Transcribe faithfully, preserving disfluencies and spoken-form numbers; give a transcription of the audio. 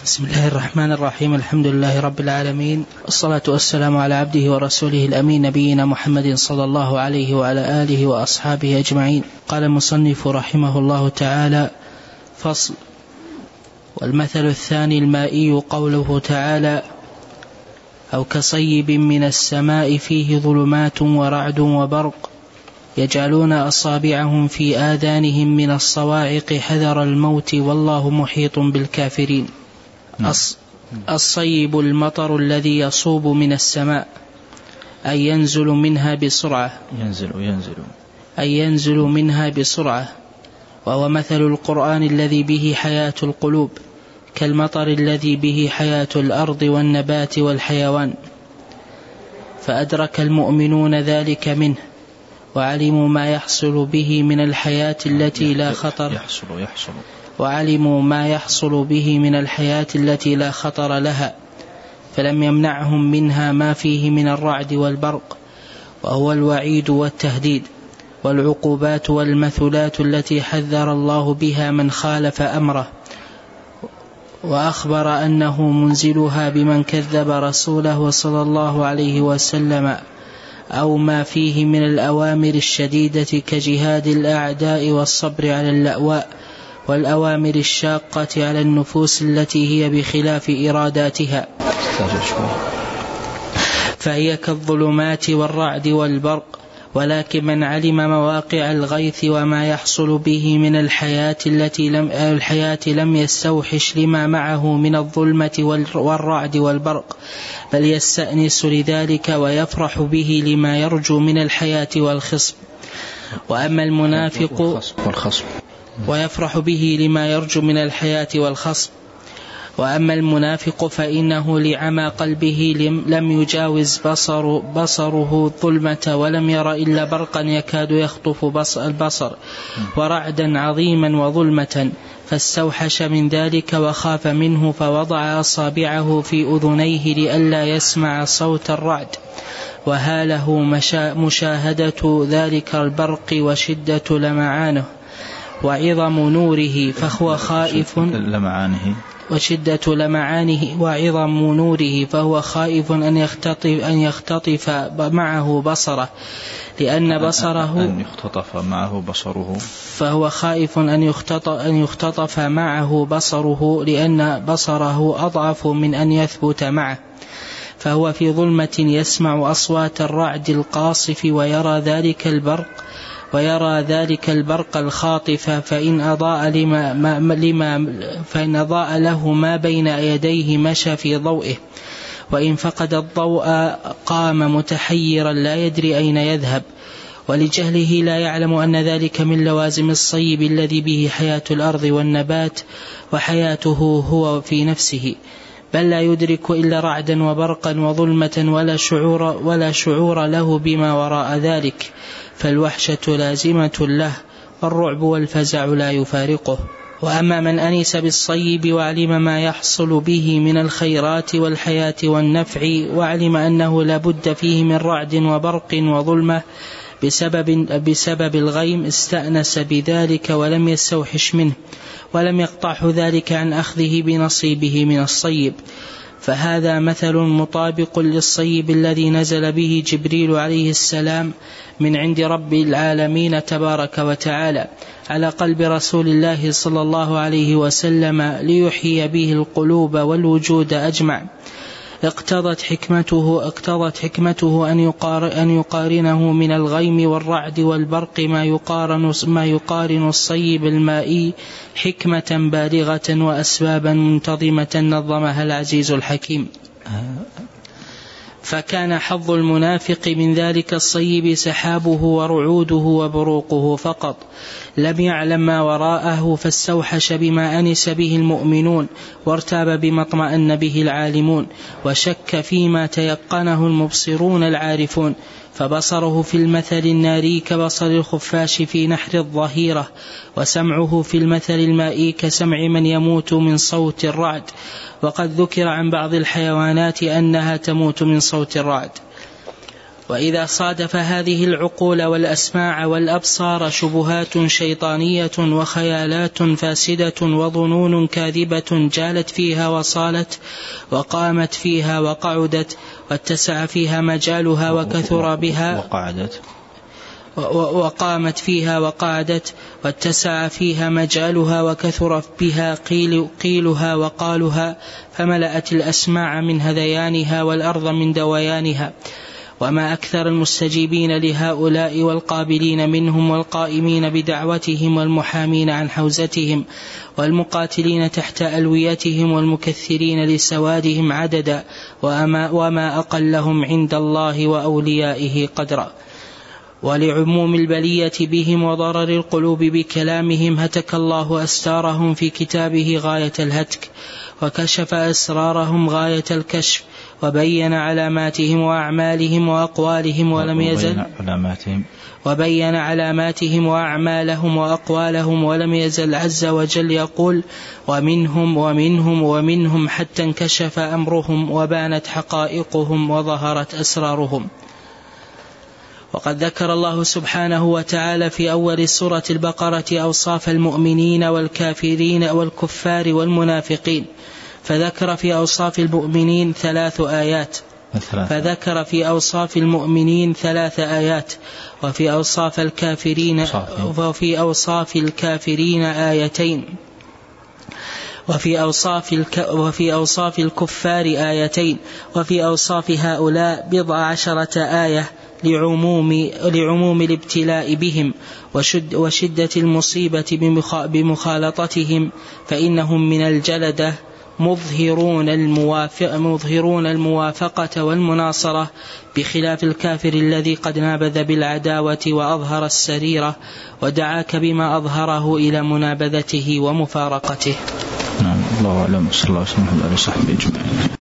بسم الله الرحمن الرحيم. الحمد لله رب العالمين، والصلاة والسلام على عبده ورسوله الأمين نبينا محمد صلى الله عليه وعلى آله وأصحابه أجمعين. قال المصنف رحمه الله تعالى: فصل. والمثل الثاني المائي قوله تعالى: أو كصيب من السماء فيه ظلمات ورعد وبرق يجعلون أصابعهم في آذانهم من الصواعق حذر الموت والله محيط بالكافرين. الصيب المطر الذي يصوب من السماء، أي ينزل منها بسرعة ينزل ينزل أي ينزل منها بسرعة، وهو مثل القرآن الذي به حياة القلوب، كالمطر الذي به حياة الأرض والنبات والحيوان. فأدرك المؤمنون ذلك منه، وعلموا ما يحصل به من الحياة التي لا خطر يحصل يحصل وعلموا ما يحصل به من الحياة التي لا خطر لها، فلم يمنعهم منها ما فيه من الرعد والبرق، وهو الوعيد والتهديد والعقوبات والمثلات التي حذر الله بها من خالف أمره، وأخبر أنه منزلها بمن كذب رسوله صلى الله عليه وسلم، أو ما فيه من الأوامر الشديدة كجهاد الأعداء والصبر على اللأواء، والأوامر الشاقة على النفوس التي هي بخلاف إراداتها، فهي كالظلمات والرعد والبرق. ولكن من علم مواقع الغيث وما يحصل به من الحياة التي لم الحياة لم يستوحش لما معه من الظلمة والرعد والبرق، بل يستأنس لذلك ويفرح به لما يرجو من الحياة والخصب. وأما المنافق والخصب ويفرح به لما يرجو من الحياة والخصب. وأما المنافق فإنه لعمى قلبه لم يجاوز بصر بصره الظلمة، ولم ير إلا برقا يكاد يخطف البصر ورعدا عظيما وظلمة، فاستوحش من ذلك وخاف منه، فوضع أصابعه في أذنيه لئلا يسمع صوت الرعد، وهاله مشاهدة ذلك البرق وشدة لمعانه وعظم نوره، فهو خائف لمعانه وشدة لمعانه وعظم نوره فهو خائف أن يختطف, أن يختطف معه بصره، لأن بصره أن يختطف معه بصره فهو خائف أن يختطف, أن يختطف معه بصره لأن بصره أضعف من أن يثبت معه، فهو في ظلمة يسمع أصوات الرعد القاصف ويرى ذلك البرق ويرى ذلك البرق الخاطف، فإن أضاء لما ما لما فإن أضاء له ما بين يديه مشى في ضوئه، وإن فقد الضوء قام متحيرا لا يدري أين يذهب، ولجهله لا يعلم أن ذلك من لوازم الصيب الذي به حياة الأرض والنبات وحياته هو في نفسه، بل لا يدرك إلا رعدا وبرقا وظلمة ولا شعور, ولا شعور له بما وراء ذلك، فالوحشة لازمة له، والرعب والفزع لا يفارقه. وأما من أنس بالصيب وعلم ما يحصل به من الخيرات والحياة والنفع، وعلم أنه لا بد فيه من رعد وبرق وظلمة بسبب, بسبب الغيم، استأنس بذلك ولم يستوحش منه، ولم يقطعه ذلك عن أخذه بنصيبه من الصيب، فهذا مثل مطابق للصيب الذي نزل به جبريل عليه السلام من عند رب العالمين تبارك وتعالى على قلب رسول الله صلى الله عليه وسلم ليحيي به القلوب والوجود أجمع. اقتضت حكمته, اقتضت حكمته أن, يقار أن يقارنه من الغيم والرعد والبرق ما يقارن, ما يقارن الصيب المائي حكمة بالغة وأسبابا منتظمة نظمها العزيز الحكيم. فكان حظ المنافق من ذلك الصيب سحابه ورعوده وبروقه فقط، لم يعلم ما وراءه، فاستوحش بما أنس به المؤمنون، وارتاب بما اطمأن به العالمون، وشك فيما تيقنه المبصرون العارفون، فبصره في المثل الناري كبصر الخفاش في نحر الظهيرة، وسمعه في المثل المائي كسمع من يموت من صوت الرعد، وقد ذكر عن بعض الحيوانات أنها تموت من صوت الرعد. وإذا صادف هذه العقول والأسماع والأبصار شبهات شيطانية وخيالات فاسدة وظنون كاذبة جالت فيها وصالت وقامت فيها وقعدت واتسع فيها مجالها وكثر بها وقعدت وقامت فيها وقعدت واتسع فيها مجالها وكثر بها قيل قيلها وقالها فملأت الأسماع من هذيانها والأرض من دويانها. وما أكثر المستجيبين لهؤلاء والقابلين منهم والقائمين بدعوتهم والمحامين عن حوزتهم والمقاتلين تحت ألويتهم والمكثرين لسوادهم عددا وما, وما أقلهم عند الله وأوليائه قدرا. ولعموم البلية بهم وضرر القلوب بكلامهم هتك الله أستارهم في كتابه غاية الهتك وكشف أسرارهم غاية الكشف وبين علاماتهم وأعمالهم وأقوالهم ولم يزل وبين علاماتهم وأعمالهم وأقوالهم ولم يزل عز وجل يقول ومنهم ومنهم ومنهم حتى انكشف أمرهم وبانت حقائقهم وظهرت أسرارهم. وقد ذكر الله سبحانه وتعالى في أول سورة البقرة أوصاف المؤمنين والكافرين والكفار والمنافقين فذكر في أوصاف المؤمنين ثلاث آيات فذكر في أوصاف المؤمنين ثلاث آيات وفي أوصاف الكافرين وفي أوصاف الكافرين آيتين وفي أوصاف الك وفي أوصاف الكفار آيتين وفي أوصاف هؤلاء بضع عشرة آية لعموم لعموم الابتلاء بهم وشد وشدة المصيبة بمخالطتهم فإنهم من الجلدة مظهرون الموافق مظهرون الموافقة والمناصرة بخلاف الكافر الذي قد نابذ بالعداوة وأظهر السريرة ودعاك بما أظهره إلى منابذته ومفارقته. نعم الله أعلم. صلى الله عليه وسلم على صحبه أجمعين.